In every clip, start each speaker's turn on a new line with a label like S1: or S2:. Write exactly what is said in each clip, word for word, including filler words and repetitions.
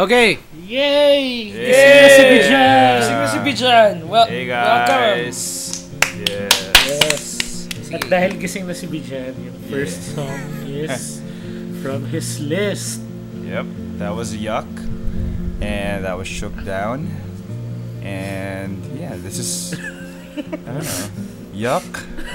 S1: Okay.
S2: Yay!
S3: Yeah.
S2: Gising na si Bijan!
S1: Gising na si Bijan. Well,
S3: Hey
S1: welcome.
S3: guys. Yes.
S2: Yes.
S1: Sige.
S2: At dahil gising na si Bijan, yung first
S3: Yeah.
S2: song is from his list.
S3: Yep. That was Yuck. And that was Shook Down. And yeah, this is I don't know. Yuck.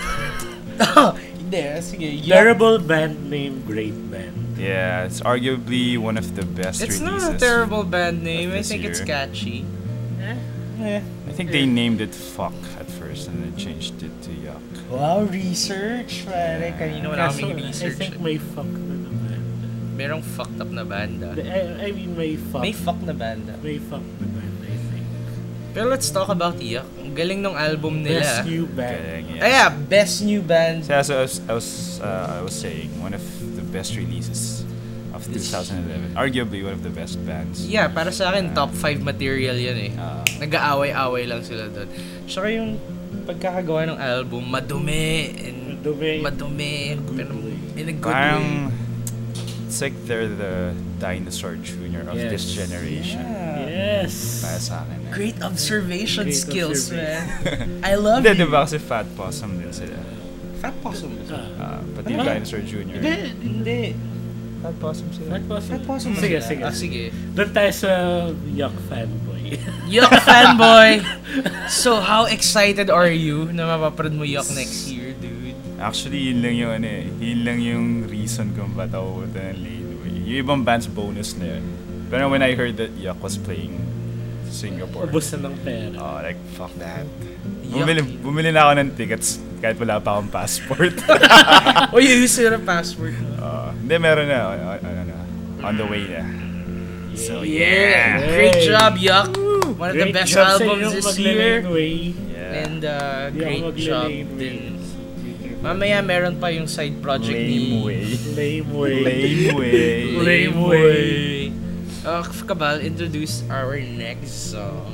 S1: Hindi, sige. Yuck.
S2: Terrible band name, great band.
S3: Yeah, it's arguably one of the best
S1: It's
S3: releases.
S1: not a terrible band name. I
S3: this
S1: think it's
S3: year.
S1: catchy.
S3: Eh, I think they named it Fuck at first and then changed it to Yuck.
S1: Wow, research. Pare, kanina wala
S2: Kaso,
S1: kaming
S2: I
S1: research.
S2: think may fuck na naman.
S1: Merong fucked up na banda.
S2: I, I mean, may fuck.
S1: May fuck na banda.
S2: May fuck na band, I think.
S1: Pero let's talk about Yuck. Ang galing ng album nila.
S2: Best new band.
S3: Galing,
S1: Ah,
S3: yeah.
S1: yeah, best new band.
S3: So as I was, I was, uh, I was saying, one of the best releases of twenty eleven. Arguably one of the best bands.
S1: Yeah, para sa akin, top five material yan eh.
S3: Uh,
S1: Nag-aaway-away lang sila doon. Tsaka yung pagkakagawa ng album, madumi. And
S2: Madumi.
S1: Madumi. Pero in a good
S3: parang,
S1: way.
S3: it's like they're the dinosaur junior of
S2: Yes.
S3: this generation.
S1: Yeah.
S2: Yes.
S3: Para sa akin. eh.
S1: Great observation
S2: Great
S1: skills,
S2: observation.
S1: man. I love
S3: Hindi,
S1: you.
S3: diba kasi Fat Possum din sila.
S1: Fat Possum.
S3: Uh, pati yung
S2: Ano?
S3: Dinosaur Junior.
S2: Hindi.
S1: Hindi.
S3: Fat Possum sila.
S2: Fat Possum.
S1: Fat Possum.
S2: Sige,
S1: sila.
S2: sige.
S1: Ah, sige.
S2: Doon tayo sa Yuck fanboy.
S1: Yuck fanboy! So, how excited are you na mapaparad mo Yuck next year, dude?
S3: Actually, yun lang yung ano eh. Yun lang yung reason kung ba't ako punta ng Laneway. Yung ibang bands bonus na yun. Pero when I heard that Yuck was playing Singapore,
S2: Ubus na ng pera.
S3: oh, like, fuck that.
S1: Yuck.
S3: Bumili, bumili na ako ng tickets kahit wala pa akong passport.
S1: O, you use your password.
S3: uh, hindi, meron na. Uh, ano na. On the way na. So,
S1: Yeah!
S3: yeah.
S1: Great
S2: Yay.
S1: job, Yuck! One of the
S2: Great
S1: best
S2: job sa
S1: albums
S2: inyong
S1: this
S2: maglalayng
S1: year.
S2: way.
S3: Yeah.
S1: And uh,
S2: Di ako
S1: great job
S2: maglalayng way.
S1: din. Mamaya meron pa yung side project
S3: Lame
S1: ni...
S3: way.
S2: Lame way.
S3: Lame way.
S2: Lame way.
S1: Uh, Kabal, introduce our next song.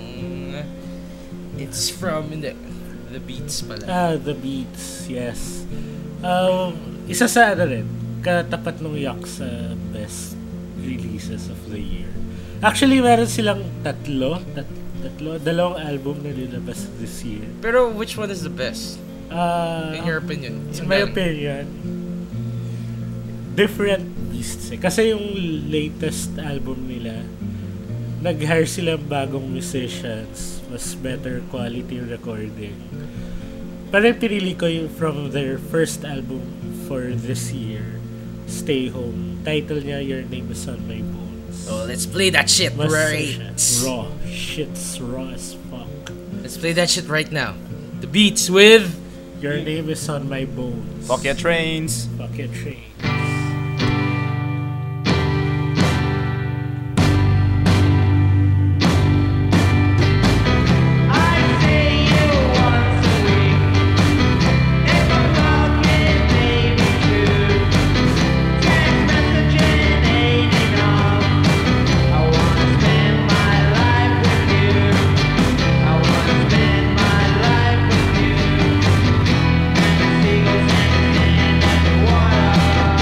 S1: It's from the, the Beats pala.
S2: Ah, The Beats, yes. Um, isa sa ano rin, katapat ng Yuck sa best releases of the year. Actually, meron silang tatlo, tat, tatlo, dalawang album na nilabas this year.
S1: Pero which one is the best?
S2: Ah,
S1: In your opinion?
S2: in my opinion, different beasts eh. Kasi yung latest album nila, nag-hire silang bagong musicians, mas better quality recording. Parang pinili ko yung from their first album for this year, Stay Home. Title niya, Your Name Is On My Bones.
S1: Oh, let's play that shit
S2: Mas
S1: right.
S2: raw. Shit's raw as fuck.
S1: Let's play that shit right now. The Beats with...
S2: Your Name Is On My Bones.
S3: Fuck yeah, trains.
S2: Fuck your train.
S4: Water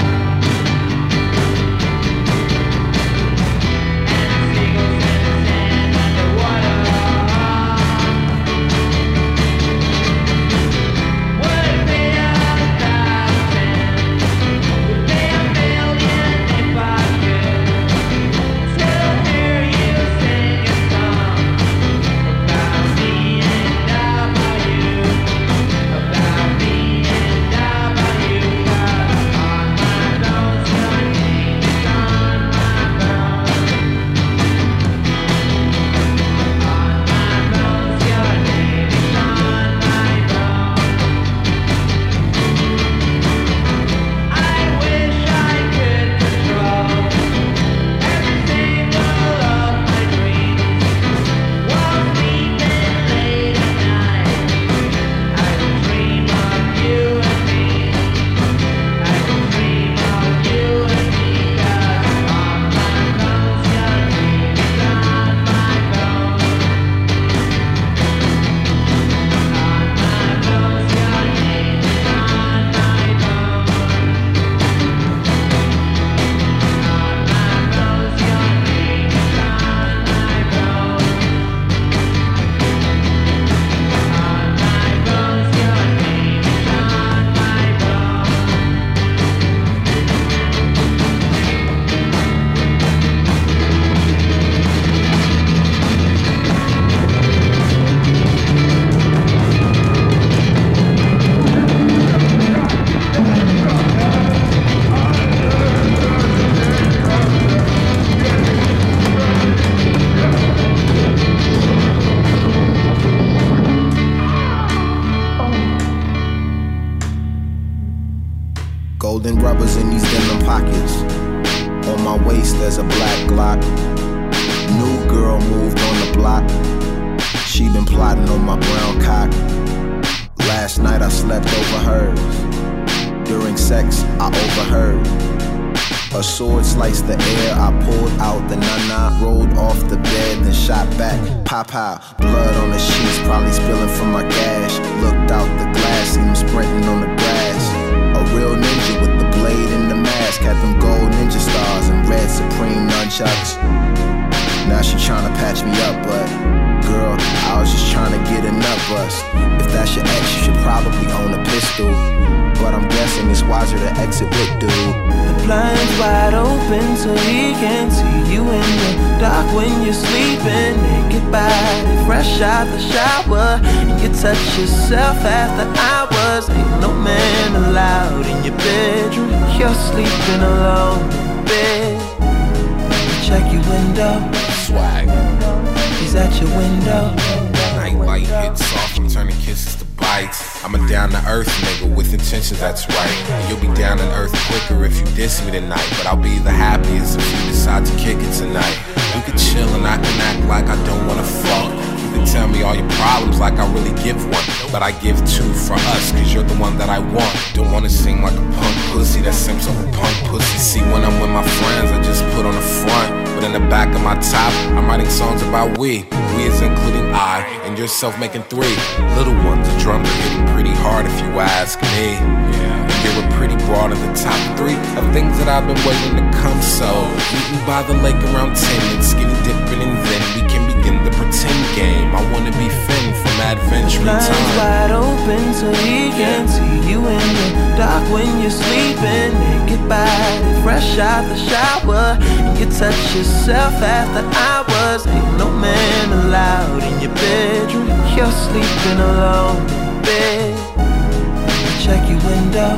S4: Holding rubbers in these denim pockets. On my waist there's a black Glock. New girl moved on the block. She been plotting on my brown cock. Last night I slept over hers. During sex I overheard. A sword sliced the air, I pulled out the nana, rolled off the bed, then shot back. Pop out, blood on the sheets, probably spilling from my gash. Looked out the glass, seen him sprinting on the grass. A real ninja with the blade and the mask. Had them gold ninja stars and red supreme nunchucks. Now she tryna patch me up, but girl, I was just tryna get a nut bust. If that's your ex, you should probably own a pistol. But I'm guessing it's wiser to exit with dude.
S5: The blind's wide open so he can see you in the dark when you're sleeping. Naked body, fresh out the shower, and you touch yourself after hours. Ain't no man allowed in your bedroom. You're sleeping alone in bed. Check your window.
S6: Swag.
S5: He's at your window.
S6: Nightlight hits soft and turning kisses to bites. I'm a down to earth nigga with intentions, that's right. And you'll be down to earth quicker if you diss me tonight. But I'll be the happiest if you decide to kick it tonight. We could chill and I can act like I don't wanna fuck. You can tell me all your problems like I really give one. But I give two for us, cause you're the one that I want. Don't wanna seem like a punk pussy that seems like a punk pussy. See, when I'm with my friends, I just put on the front. But in the back of my top, I'm writing songs about we. We is including I, and yourself making three. Little ones, the drums are hitting pretty hard if you ask me. Yeah, and you're a pretty broad in the top three of things that I've been waiting to come. So, meeting by the lake around ten and skinny dipping, and then we can begin the pretend game. I wanna be Finn from Adventure Time.
S5: The blind's wide open so he can see you in the dark when you're sleeping. Naked body, fresh out the shower, and you touch yourself after hours. Ain't no man allowed in your bedroom. You're sleeping alone in bed. Check your window.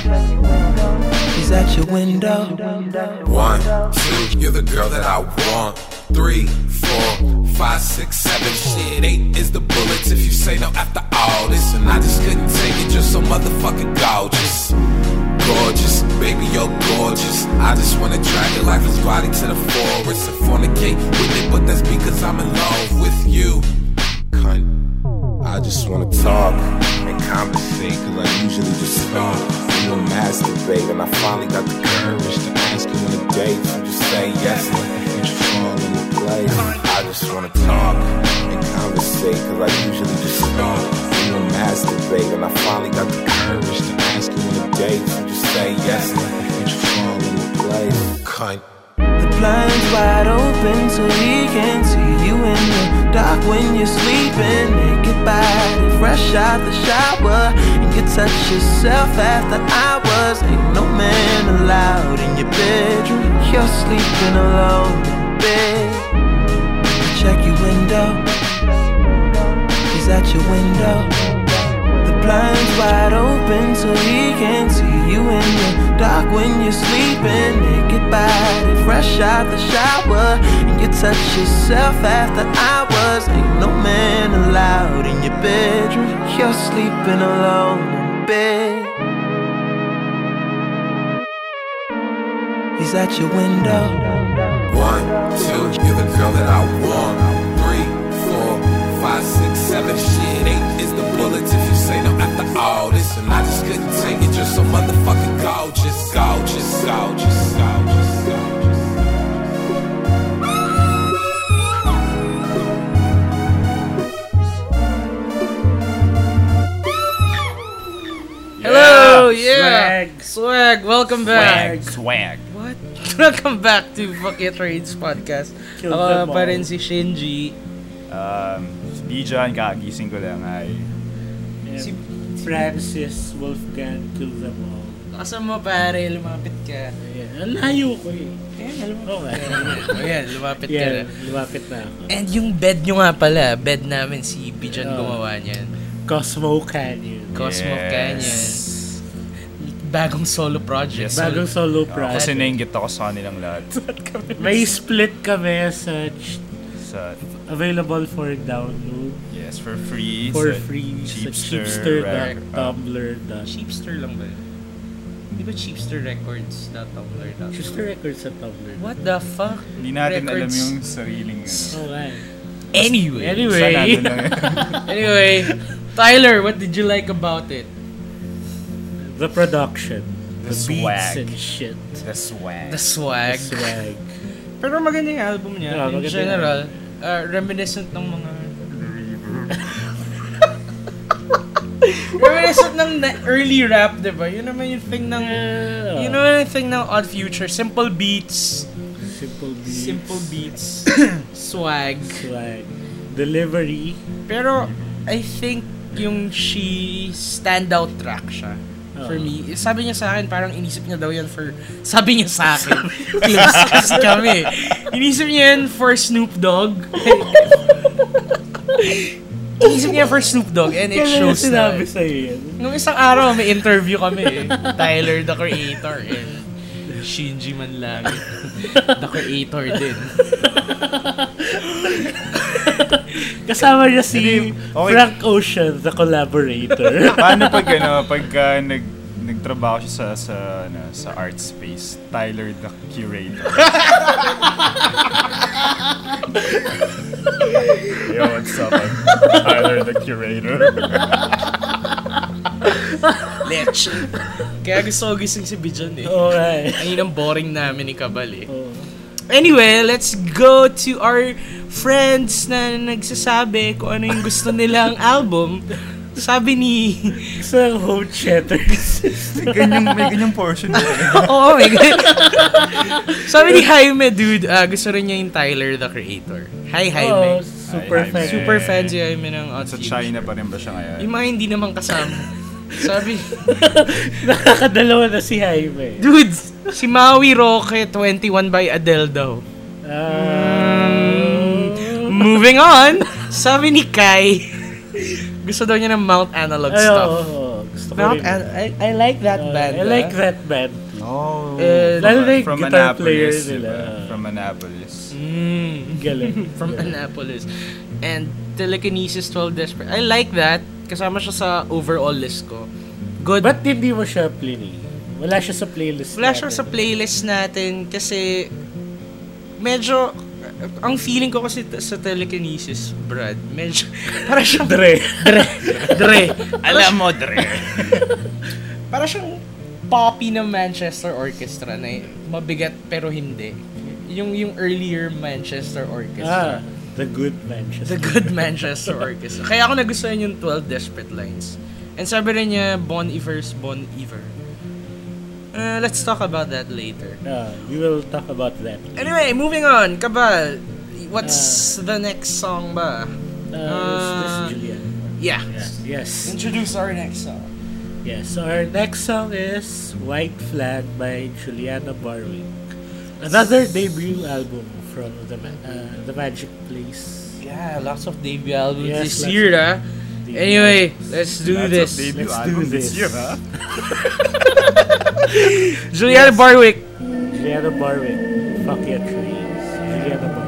S5: He's at your window.
S6: One, two, you're the girl that I want. Three, four, five, six, seven, shit. Eight is the bullets if you say no after all this. And I just couldn't take it, you're so motherfucking gorgeous. Gorgeous, baby, you're gorgeous. I just wanna drag your lifeless body to the forest and fornicate with it, but that's because I'm in love with you. Cunt. I just wanna talk and conversate, cause I usually just talk. You will masturbate, and I finally got the courage to ask you on a date. You just say yes and you just fall into place. I just wanna talk and conversate, cause I usually just talk. You will masturbate, and I finally got the courage to ask you on a date. You just say yes and you just fall into place. Cunt.
S5: The blind's wide open so he can see you in the dark when you're sleeping. Naked body, fresh out the shower, and you touch yourself after hours. Ain't no man allowed in your bedroom. You're sleeping alone in bed. Check your window. He's at your window. The blind's wide open so he can see you in the dark when you're sleeping. Naked body, fresh out the shower, and you touch yourself after hours. Ain't no man allowed in your bedroom. You're sleeping alone in bed. He's at your window.
S6: One, two, you're the girl that I want. Three, four, five, six, seven, shit. Eight is the bullets if you say no after all this. And I just couldn't take it, you're so motherfucking gorgeous. Gorgeous, gorgeous, gorgeous, gorgeous.
S1: Hello, yeah.
S2: Swag.
S1: Swag, welcome back.
S3: Swag.
S1: What? Welcome back to Fuck It Trades Podcast.
S2: Kill
S1: Ako
S2: them
S1: pa
S2: all.
S1: rin si Shinji.
S3: Um, di dyan, kagising ko lang ay
S2: And
S1: Si-
S2: Francis Wolfgang kill them all.
S1: Kasama mo pare, lumapit ka.
S2: Ayan. Ang layo ko eh.
S1: Ayan, alam mo.
S2: Okay.
S1: Ayan, lumapit ka na.
S2: Yan, lumapit na ako.
S1: And yung bed nyo nga pala, bed namin, si Bijan
S2: Oh.
S1: gumawa niyan.
S2: Cosmo Canyon.
S1: Cosmo
S3: Yes.
S1: Canyon. Bagong solo project.
S3: Yes.
S2: Bagong solo
S3: uh,
S2: project.
S3: kasi nainggit ako sa kanilang lahat.
S2: May split kami sa ch-
S3: Sa,
S2: available for download
S3: yes, for free.
S2: for
S3: sa
S2: free sa
S3: Cheapster,
S2: cheapster
S3: Rag-
S2: dot tumblr dot
S1: Cheapster lang ba? yun? Di ba Cheapster Records na Tumblr na?
S2: Cheapster Records sa Tumblr.
S1: What the fuck?
S3: Hindi natin alam
S1: Records.
S3: yung sariling ano.
S2: Okay.
S1: Anyway.
S2: Anyway.
S3: Sana nandun lang yun.
S1: Anyway, Tyler, what did you like about it?
S2: The production.
S3: The
S2: beats
S3: swag.
S2: and shit.
S3: The swag.
S1: The swag.
S2: The swag.
S1: Pero maganda yung album niya.
S2: Yeah,
S1: In
S2: maganda
S1: general, uh, reminiscent ng mga... reminiscent ng na- early rap, diba? Yun naman yung thing ng...
S2: Yeah.
S1: Yun naman yung thing ng Odd Future. Simple beats.
S2: Simple beats.
S1: Simple beats. Swag.
S2: Swag. Delivery.
S1: Pero, I think yung she standout track siya. For
S2: Oo.
S1: me, sabi niya sa akin, parang inisip niya daw yan for, sabi niya sa akin, close kasi kami. Inisip niya yan for Snoop Dogg. Inisip niya for Snoop Dogg and it
S2: Kailan
S1: shows
S2: sinabi
S1: na.
S2: sa'yo yan?
S1: Nung isang araw, may interview kami eh. Tyler, the creator, and Shinji Manlami, the creator din.
S2: Kasama niya si
S3: Hindi, okay.
S2: Frank Ocean, the collaborator.
S3: Paano pag ano, pagka nag nagtrabaho siya sa sa ano, sa art space, Tyler the curator. Yo, what's up? I'm Tyler the curator.
S1: Lech. Kaya gusto ko gising si Bijan eh.
S2: Okay.
S1: Ang yun ang boring namin ni Kabal eh.
S2: Oh.
S1: Anyway, let's go to our friends na nagsasabi kung ano yung gusto nilang album. Sabi ni...
S2: Sa home chatters.
S3: Ganyang, may ganyang portion yun.
S1: Oo, my God. Sabi ni Jaime, dude, ah, gusto rin niya yung Tyler, the creator. Hi,
S2: Oh,
S1: Jaime.
S2: super
S3: Hi,
S2: fan.
S3: Jaime.
S1: Super fan si Jaime ng Odd
S3: Sa
S1: Future.
S3: China pa rin ba siya ngayon?
S1: Yung mga hindi naman kasama. Sabi,
S2: Nakakadalawa na si Jaime.
S1: dude, si Maui Roque, twenty-one by Adele daw.
S2: Um,
S1: Moving on, sabi ni Kai, gusto daw niya ng Mount Analog
S2: Ay,
S1: stuff.
S2: oo, oo. Gusto ko
S1: Mount
S2: rin.
S1: An- I, I like that
S2: Uh,
S1: band.
S2: I like
S1: ah.
S2: that band.
S3: Oh,
S1: Eh,
S2: lalo na yung
S3: from
S2: guitar
S3: Annapolis,
S2: player
S3: diba?
S2: nila.
S3: From Annapolis.
S1: Mm.
S2: Galing.
S1: From Annapolis. And Telekinesis twelve Desperate. I like that. Kasama siya sa overall list ko. Good.
S2: Ba't hindi mo siya plini? Wala siya sa playlist
S1: Wala siya
S2: natin.
S1: sa playlist natin kasi medyo ang feeling ko kasi t- sa Telekinesis, Brad, medyo para siyang
S2: Dre.
S1: Dre. Dre.
S3: Alam mo, Dre.
S1: Para siyang poppy ng Manchester Orchestra na mabigat pero hindi. Yung yung earlier Manchester Orchestra.
S2: Ah, the good
S1: The
S2: Manchester.
S1: good Manchester Orchestra. Kaya ako nagustuhan yung twelve Desperate Lines. And sabi rin niya, Bon Iver's Bon Iver. Uh, let's talk about that later.
S2: Ah, we will talk about that.
S1: Anyway, moving on. Kabal, what's the next song ba?
S2: Uh,
S1: Uh,
S2: is this Julian?
S1: Yeah.
S2: Yeah. Yes.
S1: Introduce our next song.
S2: Yes. So our next song is White Flag by Juliana Barwick. Another debut album from the Ma- uh, the Magic Place.
S1: Yeah, lots of debut albums
S2: Yes,
S1: this
S2: lots
S1: year,
S2: of
S1: ah.
S2: debut
S1: Anyway, let's do
S3: Lots
S1: this.
S3: of debut
S2: Let's do
S3: album this
S2: this.
S3: year, ha?
S1: Juliana
S2: Yes.
S1: Barwick.
S2: Juliana Barwick. Fuck yeah, trees. Juliana Barwick.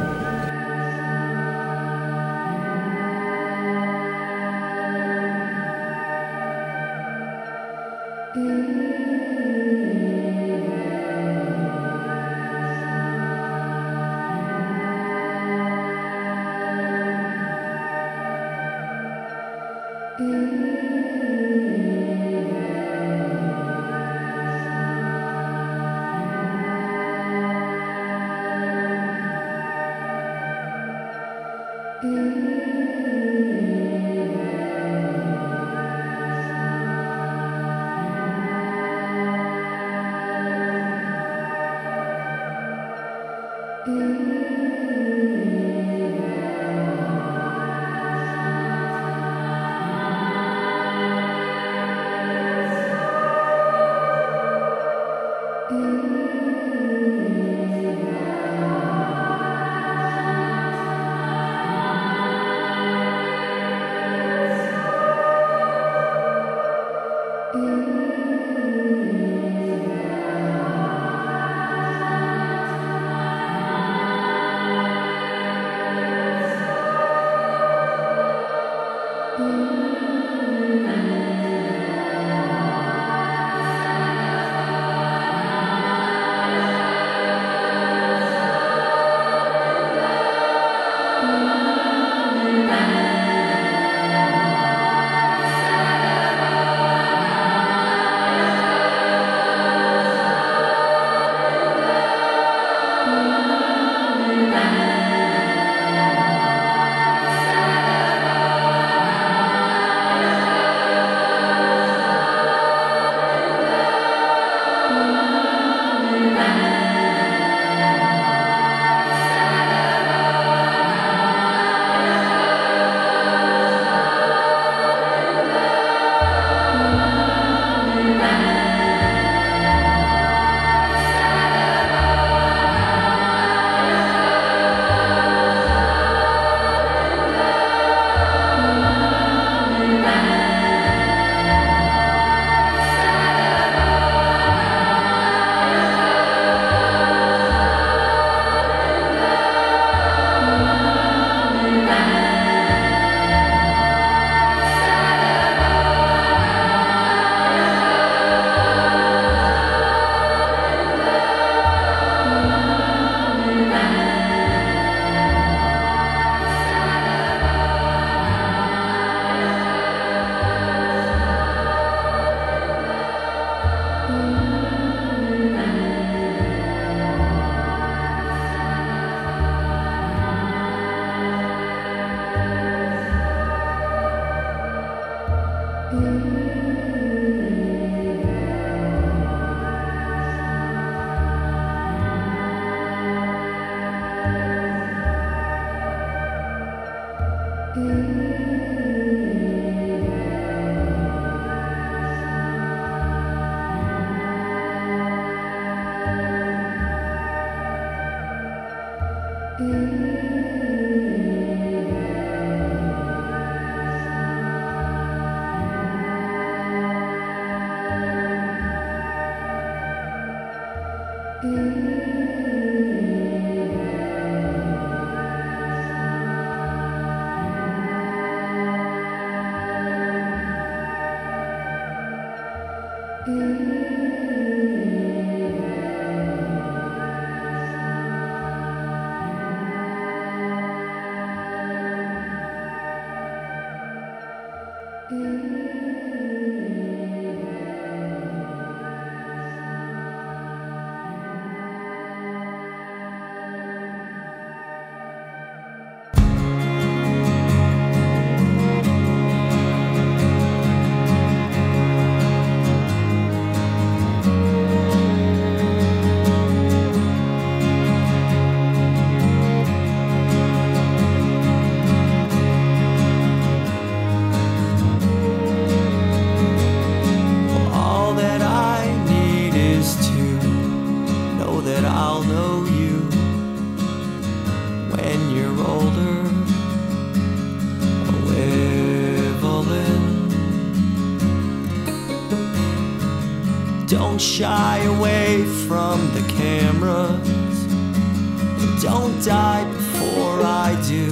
S5: Don't shy away from the cameras. Don't die before I do.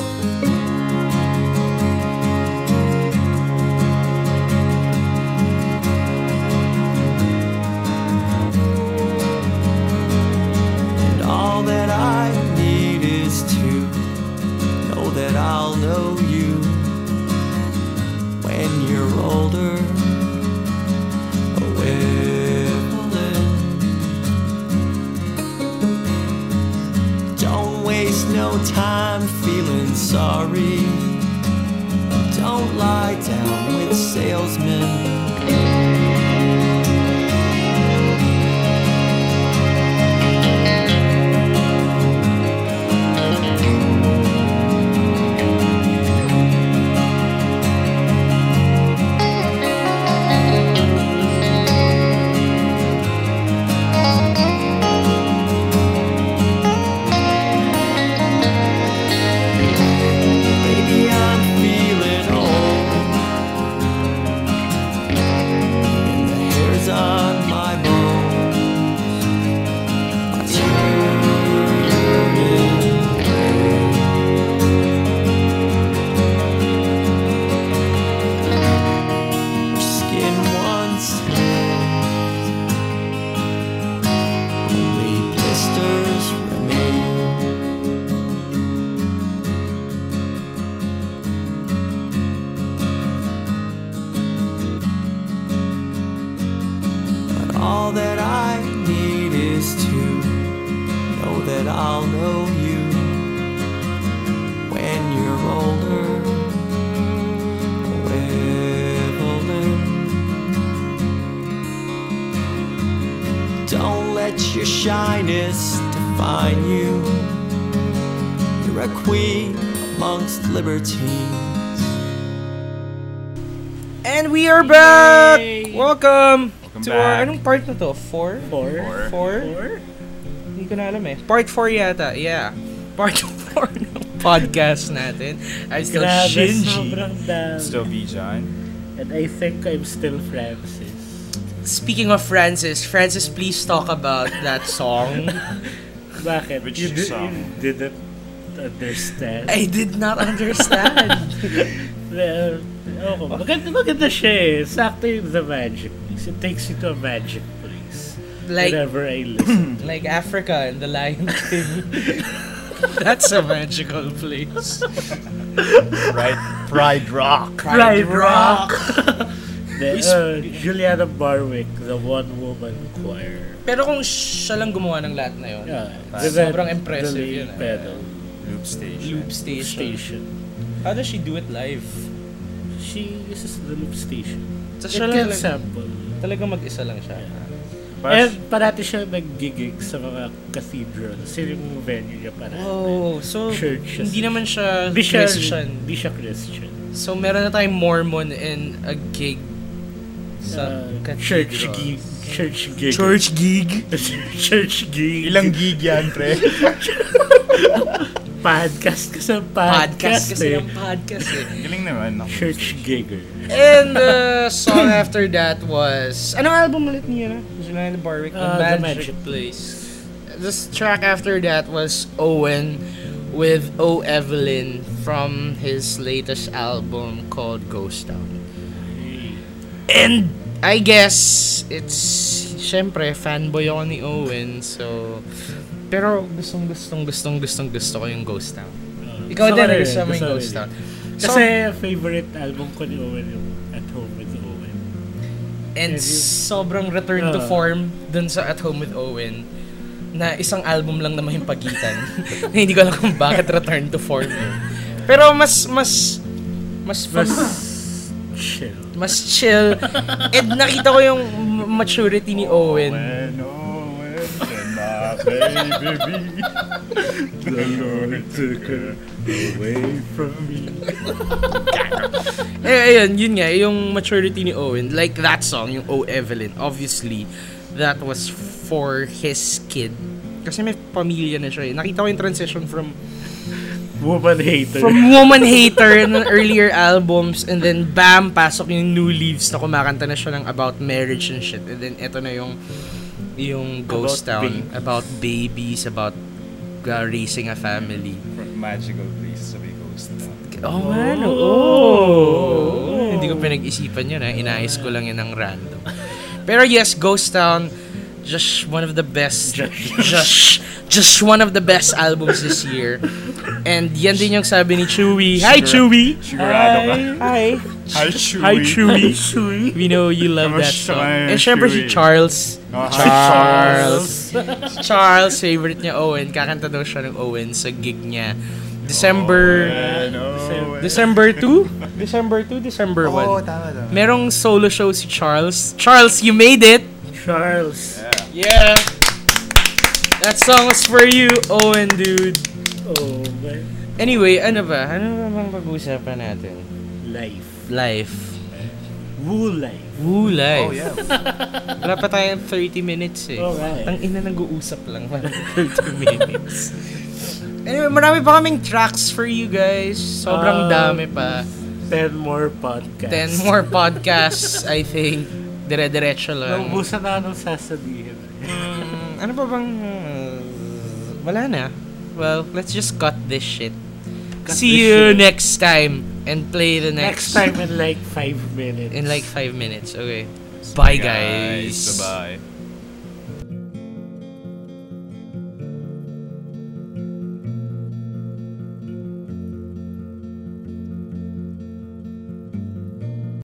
S5: And all that I need is to know that I'll know you when you're older. No time feeling sorry. Don't lie down with salesmen. All that I need is to know that I'll know you when you're older. Evelyn. Don't let your shyness define you. You're a queen amongst libertines.
S1: And we are back! Welcome!
S3: Welcome
S1: to
S3: back.
S1: our, anong part na to? Four?
S2: Four.
S3: Four.
S1: Four?
S2: Four?
S1: Hindi ko na alam eh. Part four yata, yeah. Part four ng podcast natin. I'm still
S2: Grabe,
S1: Shinji.
S2: sobrang dami.
S3: Still B. John.
S2: And I think I'm still Francis.
S1: Speaking of Francis, Francis, please talk about that song.
S2: Bakit?
S3: Which
S2: you, di-
S3: song?
S2: you didn't understand?
S1: I did not understand.
S2: Well, oh, maganda, maganda siya eh. Sakto yung the magic place. It takes you to a magic place.
S1: Like,
S2: whenever I listen.
S1: like Africa and the Lion King. That's a magical place.
S3: Right? Pride Rock.
S1: Pride Rock.
S2: The, uh, Juliana Barwick, the one-woman choir.
S1: Pero kung siya lang gumawa ng lahat na yun,
S2: Yeah,
S1: sobrang
S2: the
S1: impressive
S2: lead
S1: yun. eh.
S2: pedal
S3: Loop Station.
S1: Loop station.
S2: station.
S1: How does she do it live?
S2: She uses the loop station.
S1: So,
S2: It
S1: siya lang
S2: can
S1: talaga-
S2: sample.
S1: Talagang mag-isa lang siya.
S2: And parati siya nag-gig sa mga cathedrals. Yun yung venue niya parati.
S1: Oh, so
S2: Churches.
S1: hindi naman siya
S2: Hindi siya
S1: Christian.
S2: Hindi siya Christian.
S1: So meron na tayong Mormon and a gig sa
S2: Uh,
S1: cathedral.
S2: church gig. Church gig.
S1: gig.
S2: Church gig.
S3: Ilang gig yan, pre?
S2: Podcast ka sa
S1: Podcast
S2: podcast,
S1: kasi
S2: eh.
S1: ng podcast eh.
S3: Galing naman. Ako.
S2: Church gigger.
S1: And the song after that was... Anong album ulit niya na? Julian Barwick.
S2: Uh,
S1: The
S2: The
S1: Magic
S2: Magic
S1: Place. This track after that was Owen with O Evelyn from his latest album called Ghost Town. And I guess it's... Siyempre, fanboy ako ni Owen. So... Pero gustong gustong gustong gustong gusto ko yung Ghost Town.
S2: Uh,
S1: Ikaw din,
S2: ko rin,
S1: gusto mo yung
S2: ko
S1: Ghost
S2: rin.
S1: Town.
S2: Kasi favorite album ko ni Owen yung At Home with Owen.
S1: And
S2: Have you-
S1: sobrang return to
S2: Ah.
S1: form dun sa At Home with Owen na isang album lang naman yung pagitan. Na hindi ko alam kung bakit return to form yun. Pero mas mas mas fun,
S2: Mas chill.
S1: mas chill. And nakita ko yung maturity ni Owen.
S3: When Owen and my baby, the Lord took her away from me.
S1: Eh, ayun, yun nga, yung maturity ni Owen. Like that song, yung O Evelyn. Obviously, that was for his kid. Kasi may pamilya na siya eh. Nakita ko yung transition from
S2: Woman hater.
S1: from Woman Hater ng earlier albums, and then bam, pasok yung New Leaves na kumakanta na siya ng about marriage and shit. And then eto na yung yung Ghost
S2: About
S1: Town,
S2: babies.
S1: about babies, about uh, raising a family.
S3: From magical places of a ghost town.
S1: Oh, man. Oh. Hindi ko pinag-isipan yun, ha. Inayos ko lang yun ng random. Pero yes, Ghost Town, just one of the best, just, just one of the best albums this year. And yan din yung sabi ni Chewy. Hi, Chewy!
S3: Sigurado ka.
S1: Hi!
S3: Hi, Chewy.
S1: Hi, Chewy! We know you love that
S3: Kamusta
S1: song.
S3: ka,
S1: And syempre si
S3: Chewy?
S1: Charles.
S3: Oh, hi,
S1: Charles. Charles, favorite niya Owen. Kakanta daw siya ng Owen sa gig niya. December...
S3: When Owen-
S1: December two? December two? December one?
S6: Oo, tama tama.
S1: Merong solo show si Charles. Charles, you made it!
S2: Charles.
S1: Yeah! That song was for you, Owen, dude.
S2: Oh, man.
S1: Anyway, ano ba? Ano ba bang pag-uusapan natin?
S2: Life.
S1: Life.
S2: Woo life.
S1: Woo life.
S6: Oh, yeah.
S1: Wala pa tayong thirty minutes eh.
S2: Alright.
S1: Tang ina, nag-uusap lang. Parang thirty minutes. Anyway, marami pa kaming tracks for you guys. Sobrang
S2: Um,
S1: dami pa.
S2: Ten more podcasts.
S1: Ten more podcasts, I think. Dire-diretso lang.
S2: Naubusan na anong sasabihin.
S1: Mm, ano pa bang... uh, wala na. Well, let's just cut this shit.
S2: Cut
S1: See
S2: this
S1: you
S2: shit.
S1: next time and play the next...
S2: Next time in like five minutes.
S1: In like five minutes. Okay. Bye, guys.
S3: Bye-bye.